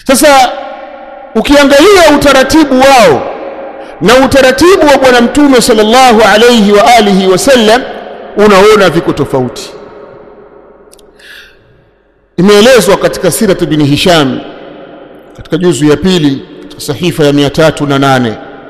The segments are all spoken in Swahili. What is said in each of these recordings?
Sasa ukiangalia utaratibu wao na utaratibu wa bwana mtume sallallahu alayhi wa alihi wasallam, unaona viko tofauti. Imeelezwa katika Sirat ibn Hisham katika juzu ya pili katika sahifa ya 308,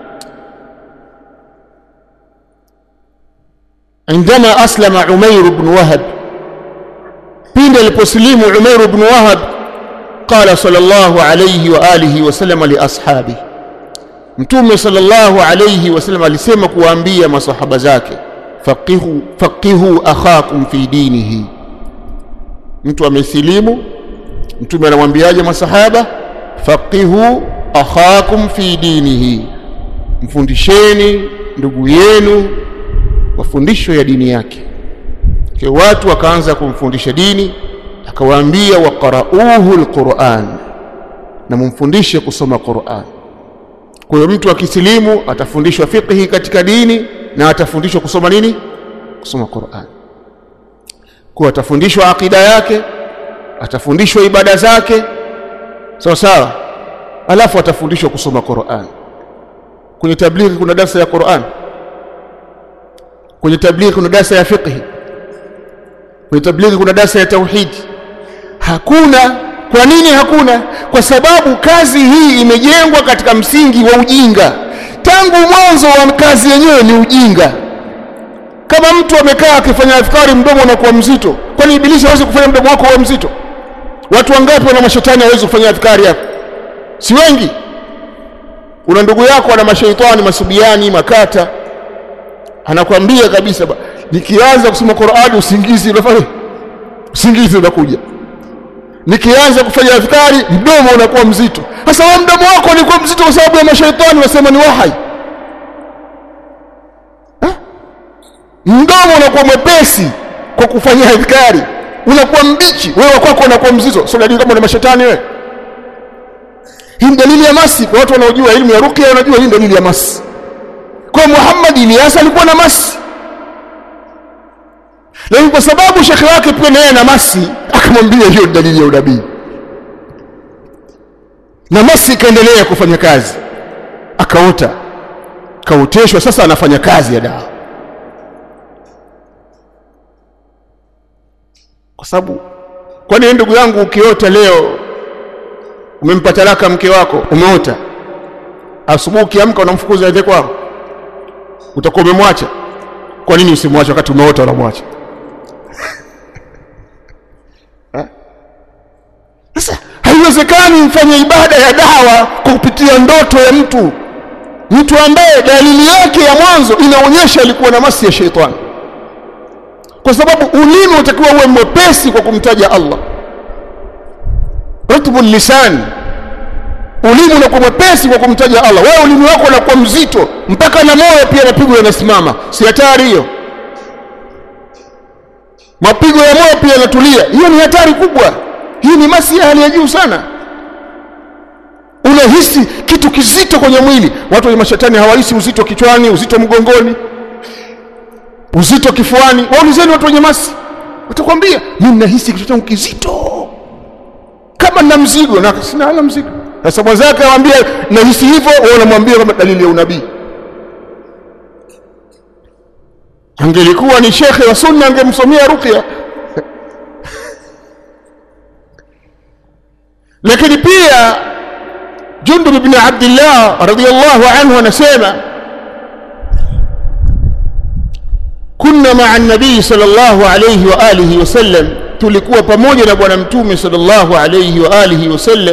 عندما أسلم عمير بن وهب، حين البسليم عمير بن وهب، قال صلى الله عليه وآله وسلم لأصحابه، متوم صلى الله عليه وسلم alisema kuambia masahaba zake, faqihu akhakum fi dinihi. Mtu amesilimu, mtume anamwambiaje masahaba? Faqihu akhakum fi dinihi, mfundisheni ndugu yenu mafundisho ya dini yake. Kwa watu wakaanza kumfundisha dini, akawaambia waqra'uhu alquran, na mumfundishe kusoma Qur'an. Kwa hiyo mtu akisilimu atafundishwa fiqhi katika dini na atafundishwa kusoma nini? Kusoma Qur'an. Kwa atafundishwa akida yake, atafundishwa ibada zake sawa sawa, alafu atafundishwa kusoma Qur'an. Kwenye tablighi kuna darasa ya Qur'an, kwenye tablighi kuna darasa ya fiqh, kwenye tablighi kuna darasa ya tauhid. Hakuna. Kwa nini hakuna? Kwa sababu kazi hii imejengwa katika msingi wa ujinga. Tangu mwanzo wa kazi yenyewe ni ujinga. Kama mtu amekaa akifanya adhkari mdomo unakuwa mzito, kwani ibilisi hawezi kufanya mdomo wako uwe mzito? Watu wangapi wana mashetani hawezi kufanya adhkari yako? Si wengi. Una ndugu yako ana mashaitani, masubiani, makata, anakuambia kabisa nikianza kusoma Qur'ani usingizi unafanya, usingizi unakuja. Nikianza kufanya adhkari mdomo unakuwa mzito. Sasa wewe mdomo wako ulikuwa mzito kwa sababu ya mashaitani wasema ni wahai. Mdomo unakuwa mwepesi kwa kufanya adhkari, unakuwa mbichi, wewe kwako unakuwa mzito. Sio dalili kama una mashaitani wewe. Hii dalili ya masi. Kwa watu wanaojua elimu ya ruqya wanajua hii dalili ya masi. Kwa Muhammad Ilyas alikuwa na masi, lakini kwa sababu shekhi wake pia naye ana masi, akamwambia hiyo dalili ya unabii, na masi ikaendelea kufanya kazi, akaota, kaoteshwa, sasa anafanya kazi ya dawa. Kwa sababu kwani ndugu yangu, ukiota leo umempata talaka mke wako, umeota asubuhi ukiamka unamfukuza aende kwako, utakuwa umemwacha? Kwa nini usimwache wakati umeota unamwacha? Sasa haiwezekani mfanye ibada ya dawa kwa kupitia ndoto ya mtu ambaye dalili yake ya mwanzo inaonyesha alikuwa na masi ya sheitani. Kwa sababu ulimi utakiwa uwe mwepesi kwa kumtaja Allah, ratbul lisan, ulimi unakuwa mwepesi kwa kumtaja Allah. Wewe ulimi wako unakuwa mzito mpaka na moyo pia mapigo yanasimama. Si hatari hiyo? Mapigo ya moyo pia yanatulia. Hiyo ni hatari kubwa. Hii ni masi ya hali ya juu sana. Unahisi kitu kizito kwenye mwili. Watu wenye mashetani hawahisi uzito kichwani, uzito mgongoni, uzito kifuani. Waulizeni watu wenye masi, watakwambia mimi nahisi kitu changu kizito kama na mzigo, na sina mzigo. Sasa mwenzake anamwambia nahisi hivyo, wao wanamwambia kama dalili ya unabii. Angelikuwa ni shekhe wa sunna angemsomea ruqya. Lakini pia Jundub ibn Abdullah radiyallahu anhu anasema, kunna ma'a an-nabii sallallahu alayhi wa alihi wasallam, tulikuwa pamoja na bwana mtume sallallahu alayhi wa alihi wasallam,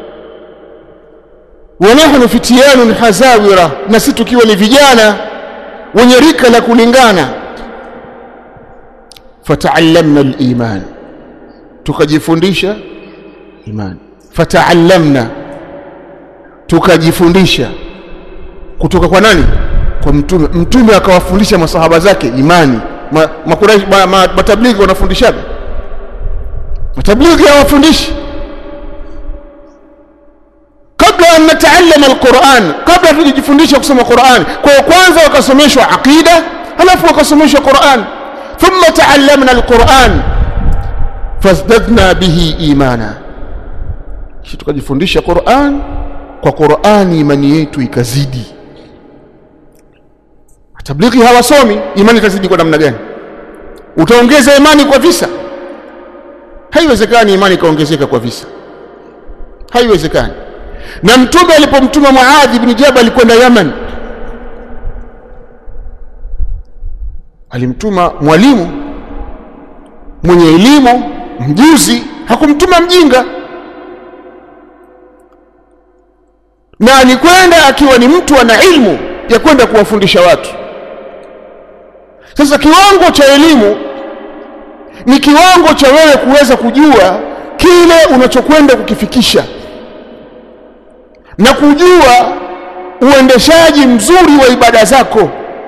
wa nahnu fitiyanun hazawira, na sisi tukiwa ni vijana wenye rika la kulingana. Fata'allamna al-iman, tukajifundisha iman. Fata'allamna, tukajifundisha kutoka kwa nani? Kwa mtume. Mtume akawafundisha masahaba zake imani. Matablighi wanafundishaga? Matablighi hawafundishi. Kabla an nata'allama al-Qur'an, kabla tujifundisha kusoma Qur'an, kwa kwanza wakasomeshwa aqida, halafu wakasomeshwa Qur'an. Thumma ta'allamna al-Qur'an fazdadna bihi imana, tukajifundisha Qur'an, kwa Qur'ani imani yetu ikazidi. Tablighi hawasomi, imani itazidi kwa namna gani? Utaongeza imani kwa visa? Haiwezekani imani kaongezeka kwa visa, haiwezekani. Na mtume alipomtuma Muadh ibn Jabal kwenda Yaman, alimtuma mwalimu mwenye elimu, mjuzi, hakumtuma mjinga. Na alikwenda akiwa ni mtu ana ilmu ya kwenda kuwafundisha watu. Sasa kiwango cha elimu ni kiwango cha wewe kuweza kujua kile unachokwenda kukifikisha na kujua uendeshaji mzuri wa ibada zako.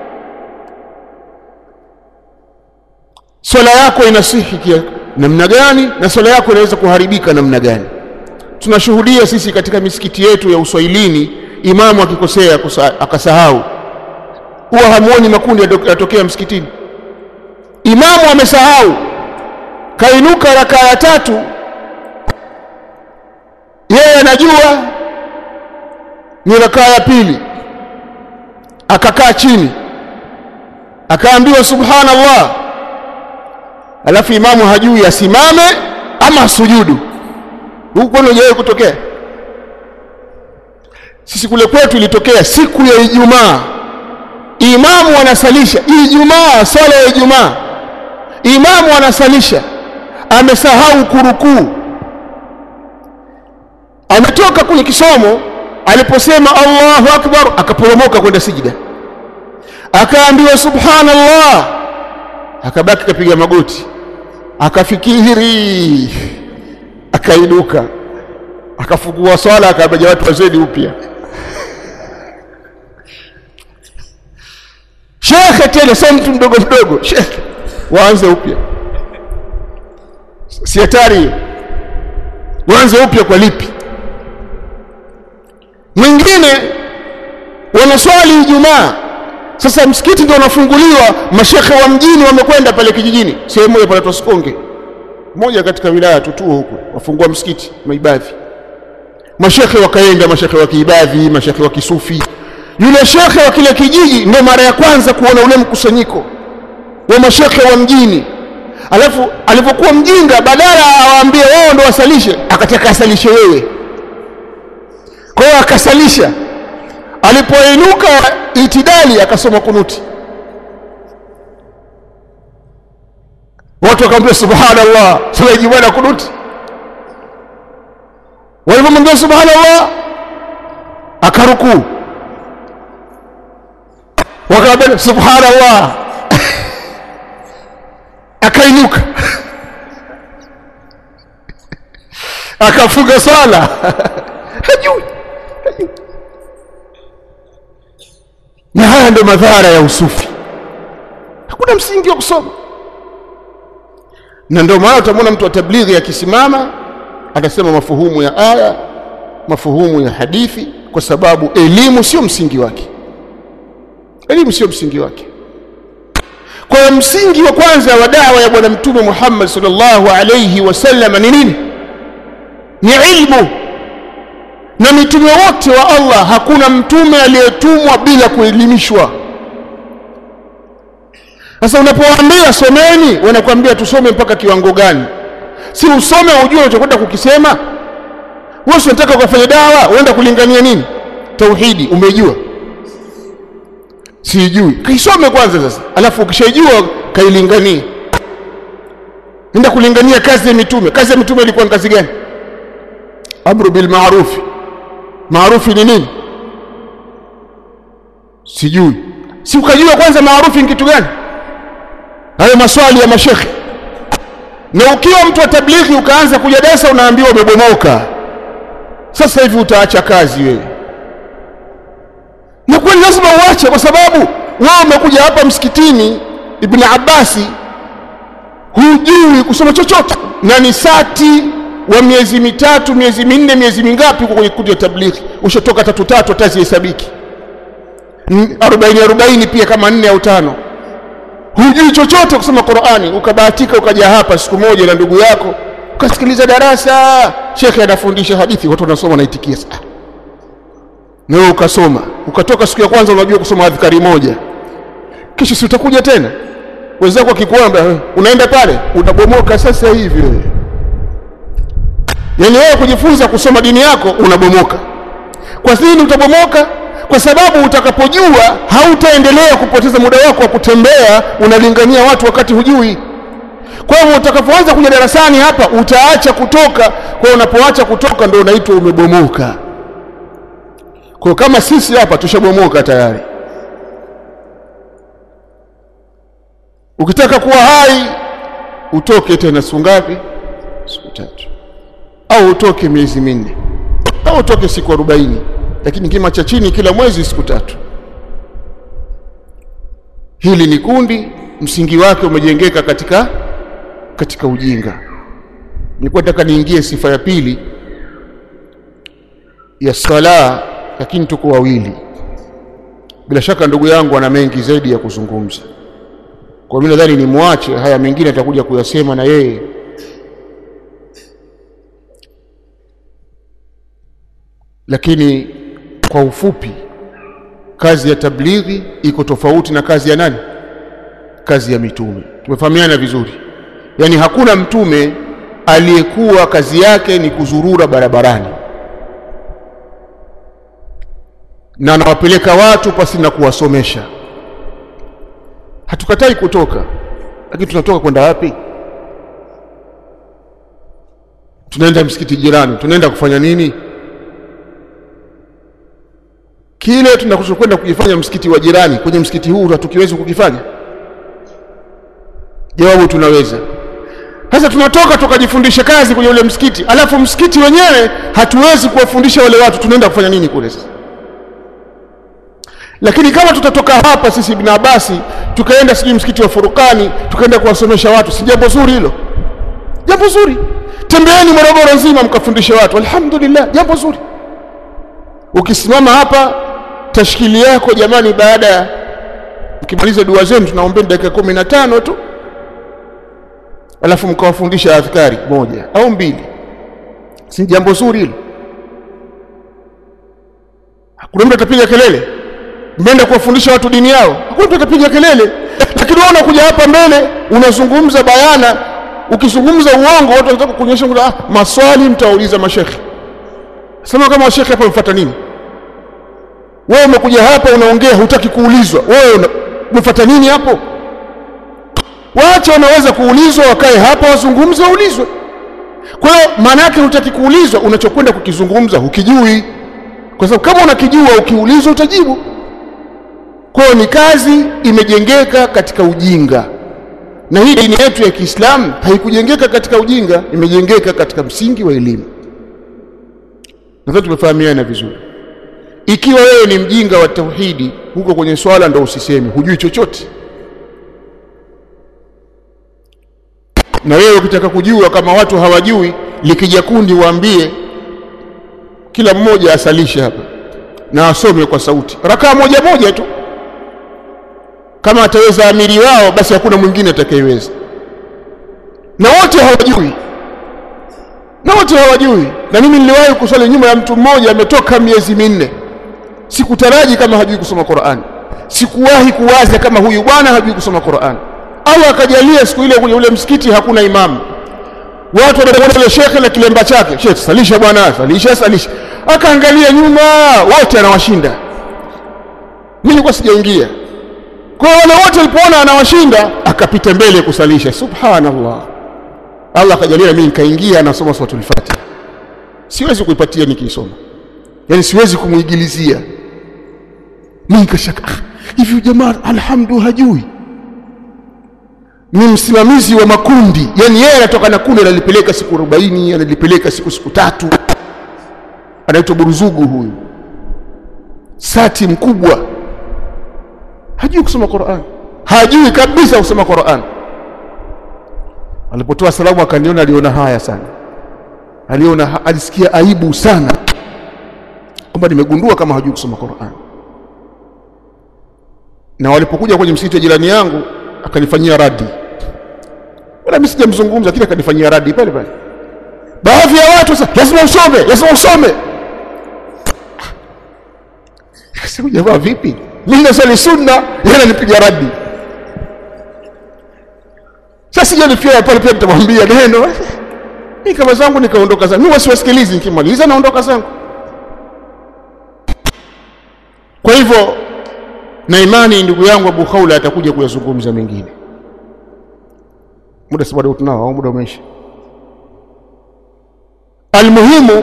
Swala yako inasihi namna gani na swala yako inaweza kuharibika namna gani? Tunashuhudia sisi katika misikiti yetu ya Uswahilini, imamu akikosea akasahau, huwa hamuoni makundi yatokea msikitini. Imamu amesahau, kainuka rakaa ya 3, yeye anajua ni rakaa ya 2, akakaa chini akaambiwa subhanallah, alafu imamu hajui asimame ama sujudu. Huko ndio hajawahi kutokea. Sisi kule kwetu ilitokea siku ya Ijumaa, imamu anasalisha Ijumaa, swala ya Ijumaa, imamu anasalisha, amesahau kurukuu, ametoka kwenye kisomo, aliposema Allahu akbar akaporomoka kwenda sijida, akaambiwa subhanallah, akabaki kapiga magoti, akafikiri, akainuka, akafungua swala, akabaja watu wazedi upya. Shekhe tena sio mtu mdogo mdogo, shekhe waanze upya. Si hatari? Waanze upya kwa lipi? Mwingine wanaswali Ijumaa, sasa msikiti ndio unafunguliwa, mashekhe wa mjini wamekwenda pale kijijini, sehemu moja pale Tusikonge, moja katika wilaya Tutuo huko, wafungua msikiti Maibadhi. Mashekhe wakaenda, mashekhe wa Kiibadhi, mashekhe wa Kisufi. Yule shekhe wa kile kijiji ndio mara ya kwanza kuona ule mkusanyiko wa mashekhe wa mjini. Alafu alipokuwa mjinga, badala awaambie wao ndio wasalishe, akataka asalishe wewe. Kwa hiyo akasalisha. Alipoinuka itidali akasoma kunuti. Watu wakamwambia subhanallah, sala Ijumaa na kunuti. Walipomwambia subhanallah akarukuu, wakamwambia subhanallah akainuka, akafunga sala. Hajui. Na haya ndio madhara ya usufi, hakuna msingi wa kusoma. Na ndio maana utamwona mtu wa tablighi akisimama atasema mafuhumu ya aya, mafuhumu ya hadithi, kwa sababu elimu sio msingi wake. Elimu sio msingi wake. Kwa msingi wa kwanza wa da'wa ya bwana mtume Muhammad sallallahu alayhi wasallam ni nini? Ni ilmu. Na mitume wote wa Allah, hakuna mtume aliyetumwa bila kuelimishwa. Sasa unapowaambia someni, wanakuambia tusome mpaka kiwango gani? Si usome ujue unachokwenda kukisema. Wewe unataka kufanya dawa, uenda kulingania nini? Tauhidi umejua? Sijui. Kaisome kwanza sasa. Alafu ukishajua kailinganie. Nenda kulingania kazi ya mitume. Kazi ya mitume ilikuwa kazi gani? Amru bil ma'ruf. Maarufi ni nini? Sijui. Si ukajua kwanza maarufi ni kitu gani? Hayo maswali ya mashekhi. Na ukiwa mtu wa tablighi ukaanza kuja darasa unaambiwa umebomoka, sasa hivi utaacha kazi wewe. Na kwani lazima uache, kwa sababu wewe umekuja hapa msikitini Ibn Abbasi, hujui kusoma chochote, na ni sati wa miezi 3, miezi 4, miezi mingapi uko kwenye kundi la tablighi, ushatoka 3 atazihesabiki 40 pia kama 4 au 5. Hujui chochote kusoma Qur'ani, ukabahatika ukaja hapa siku moja na ndugu yako ukasikiliza darasa, shekhe anafundisha hadithi, watu wanasoma naitikia sana. Na wewe ukasoma, ukatoka siku ya kwanza unajua kusoma adhkari moja. Kisha si utakuja tena. Wenzako akikwamba unaenda pale, unabomoka sasa hivi wewe. Yaani wewe kujifunza kusoma dini yako unabomoka. Kwa nini utabomoka? Kwa sababu utakapojua hautaendelea kupoteza muda wako wa kutembea unalingania watu wakati hujui. Kwa hiyo utakapoanza kuja darasani hapa utaacha kutoka. Kwa hiyo unapoacha kutoka ndio unaitwa umebomoka. Kwa kama sisi hapa tushabomoka tayari. Ukitaka kuwa hai utoke tena siku ngapi? Siku 3. Au utoke miezi 4. Au utoke siku 40. Lakini kima cha chini kila mwezi siku 3. Hili ni kundi msingi wake umejengeka katika ujinga. Nilikuwa nataka niingie sifa ya pili ya sala, lakini tuko wawili. Bila shaka ndugu yangu ana mengi zaidi ya kuzungumza. Kwa mimi nadhani nimwache, haya mengine atakuja kuyasema na yeye. Lakini kwa ufupi, kazi ya tablighi iko tofauti na kazi ya nani? Kazi ya mitume. Tumefahamiana vizuri. Yaani hakuna mtume aliyekuwa kazi yake ni kuzurura barabarani na anawapeleka watu pasi na kuwasomesha. Hatukatai kutoka, lakini tunatoka kwenda wapi? Tunaenda msikiti jirani, tunaenda kufanya nini? Kile tunakwenda kujifanya msikiti wa jirani, kwenye msikiti huu hatukiwezi kukifanya? Jawabu tunaweza. Sasa tunatoka tukajifundisha kazi kwenye ule msikiti, alafu msikiti wenyewe hatuwezi kuwafundisha wale watu, tunaenda kufanya nini kule sasa? Lakini kama tutatoka hapa sisi Ibn Abbasi tukaenda sijui msikiti wa Furukani tukaenda kuwasomesha watu, si jambo zuri hilo? Jambo zuri. Tembeeni Morogoro nzima mkafundisha watu, alhamdulillah, jambo zuri. Ukisimama hapa tashkili yako jamani, baada ukimaliza dua zenu tunaombeni dakika 15 tu, alafu mkawafundisha adhkari 1 au 2, si jambo zuri hilo? Hakuna mtu atapiga kelele mmeenda kuwafundisha watu dini yao, hakuna mtu atapiga kelele. Lakini wewe unakuja hapa mbele unazungumza bayana, ukizungumza uongo watu wanataka kuonyesha maswali mtauliza mashekhi. Sema kama mashekhi hapa mfuata nini? Wewe umekuja hapa unaongea hutaki kuulizwa, wewe umefuata nini hapo? Waache wanaweza kuulizwa, wakae hapa wazungumze waulizwe. Kwa hiyo maana yake hutaki kuulizwa, unachokwenda kukizungumza hukijui. Kwa sababu kama unakijua ukiulizwa utajibu. Kwa hiyo ni kazi imejengeka katika ujinga. Na hii dini yetu ya Kiislamu haikujengeka katika ujinga, imejengeka katika msingi wa elimu. Nadhani tumefahamiana vizuri. Ikiwa wewe ni mjinga wa tauhidi, huko kwenye swala ndio usiseme, hujui chochote. Na wewe ukitaka kujua kama watu hawajui, likija kundi waambie kila mmoja asalishe hapa na asome kwa sauti rakaa moja tu. Kama ataweza amiri wao, basi hakuna mwingine atakayeweza. Na wote hawajui. Na mimi niliwahi kuswali nyuma ya mtu mmoja ametoka miezi 4. Sikutaraji kama hajui kusoma Qur'an. Sikuwahi kuwaza kama huyu bwana hajui kusoma Qur'an. Allah akajalia siku ile kwenye ule msikiti hakuna imamu. Watu wanaona shekhe na kilemba chake, shekhe salisha bwana, salisha. Akaangalia nyuma, wote anawashinda. Mimi kwa sijaingia. Kwa wale wote walipoona anawashinda, akapita mbele kusalisha. Subhanallah. Allah akajalia mimi nikaingia nasoma suratul Fatiha. Siwezi kuipatia nikisoma. Yaani siwezi kumuigilizia. Mimi nikashaka, hivi jamaa alhamdulillah hajui. Ni msimamizi wa makundi. Yaani yeye anatoka na kundi analipeleka siku 40, analipeleka siku 3. Anaitwa Buruzugu huyu. Sati mkubwa. Hajui kusoma Qur'an. Hajui kabisa kusoma Qur'an. Alipotoa salamu akaniona, aliona haya sana. Alisikia aibu sana kwamba nimegundua kama hajui kusoma Qur'an. Na walipokuja kwenye msikiti wa jirani yangu akanifanyia radi. Wala mimi sijamzungumza, kile akanifanyia radi pale. baadhi ya watu sasa lazima usome. Sasa jamaa vipi? Mimi nasali sunna, yeye ananipiga radi. Sasa sije nifia pale pia nitamwambia neno. Mimi kama zangu nikaondoka zangu. Mimi wasiwasikilizi, nikimaliza naondoka zangu. Kwa hivyo na imani ndugu yangu Abu Khawla atakuja kuyazungumza mengine. Muda si bado tunao au muda umeisha? Almuhimu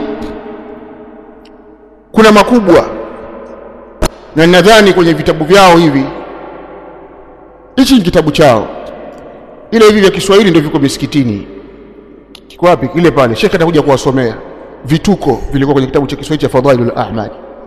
kuna makubwa, na nadhani kwenye vitabu vyao hivi, hichi ni kitabu chao, ile hivi vya Kiswahili ndio viko misikitini. Kiko wapi? Kile pale Sheikh atakuja kuwasomea vituko vilikuwa kwenye kitabu cha Kiswahili cha Fadhailul Ahmad.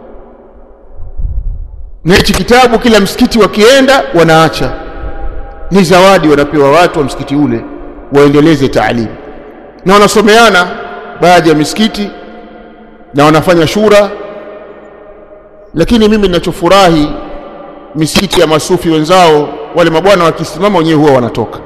Na hichi kitabu kila msikiti wakienda wanaacha, ni zawadi wanapewa watu wa msikiti ule waendeleze taalimu, na wanasomeana baadhi ya misikiti na wanafanya shura. Lakini mimi ninachofurahi, misikiti ya masufi wenzao wale mabwana wakisimama wenyewe huwa wanatoka,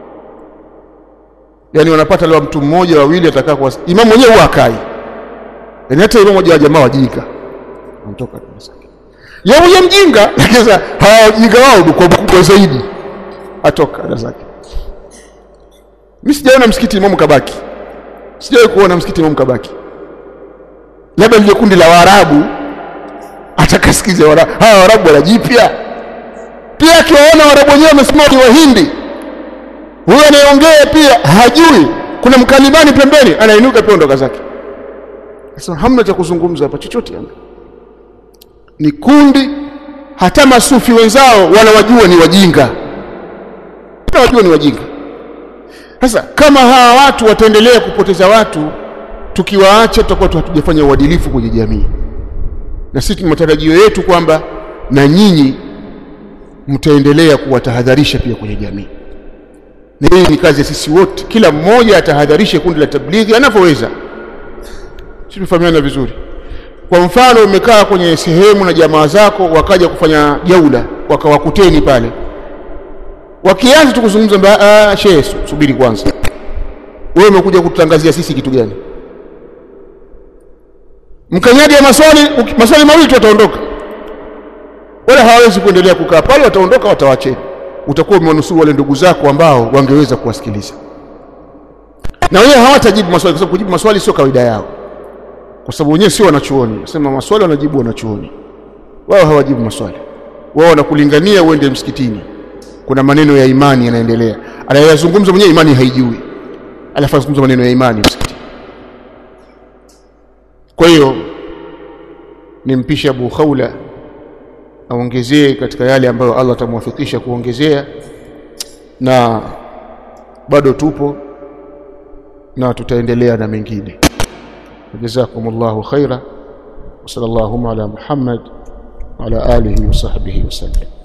yani wanapata leo mtu mmoja wawili atakaa kwa imamu mwenyewe huwa akai, yani hata imamu mmoja wa jamaa wajinga anatoka kabisa. Yeye mjinga, lakini sasa hawajinga wao kwa mkubwa zaidi atoka ada zake. Mimi sijaona msikiti imamu kabaki, sijawahi kuona msikiti imamu kabaki. Labda ile kundi la Waarabu atakasikize hawa Waarabu wanajipya pia, akiwaona Waarabu wenyewe wamesimama ni Wahindi, huyo anayeongea pia hajui kuna mkalimani pembeni, anainuka pia ondoka zake. Sasa hamna cha kuzungumza hapa chochote. Ni kundi, hata masufi wenzao wanawajua ni wajinga, wanawajua ni wajinga. Sasa kama hawa watu wataendelea kupoteza watu, tukiwaacha tutakuwa hatujafanya uadilifu kwenye jamii. Na sisi tuna matarajio yetu kwamba na nyinyi mtaendelea kuwatahadharisha pia kwenye jamii. Na hii ni kazi ya sisi wote, kila mmoja atahadharishe kundi la tablighi anavyoweza. Sisi tufahamiana vizuri. Kwa mfano umekaa kwenye sehemu na jamaa zako wakaja kufanya jaula, wakawakuteni pale, wakianza tukuzungumza, shehe subiri kwanza, wewe umekuja kututangazia sisi kitu gani? Mkanyadi ya maswali mawili tu wataondoka, wala hawawezi kuendelea kukaa pale, wataondoka, watawacheni. Utakuwa umewanusuru wale ndugu zako ambao wangeweza kuwasikiliza, na wewe hawatajibu maswali, kwa sababu kujibu maswali sio kawaida yao, kwa sababu wenyewe sio wanachuoni. Nasema maswali wanajibu wanachuoni, wao hawajibu maswali. Wao wanakulingania uende msikitini, kuna maneno ya imani yanaendelea, anayazungumza mwenyewe imani haijui, alafu azungumza maneno ya imani msikitini. Kwa hiyo nimpishe Abu Khawla aongezee katika yale ambayo Allah atamwafikisha kuongezea, na bado tupo na tutaendelea na mengine. Jazakumullahu khaira wa sallallahu ala Muhammad wa ala alihi wa sahbihi wa sallam.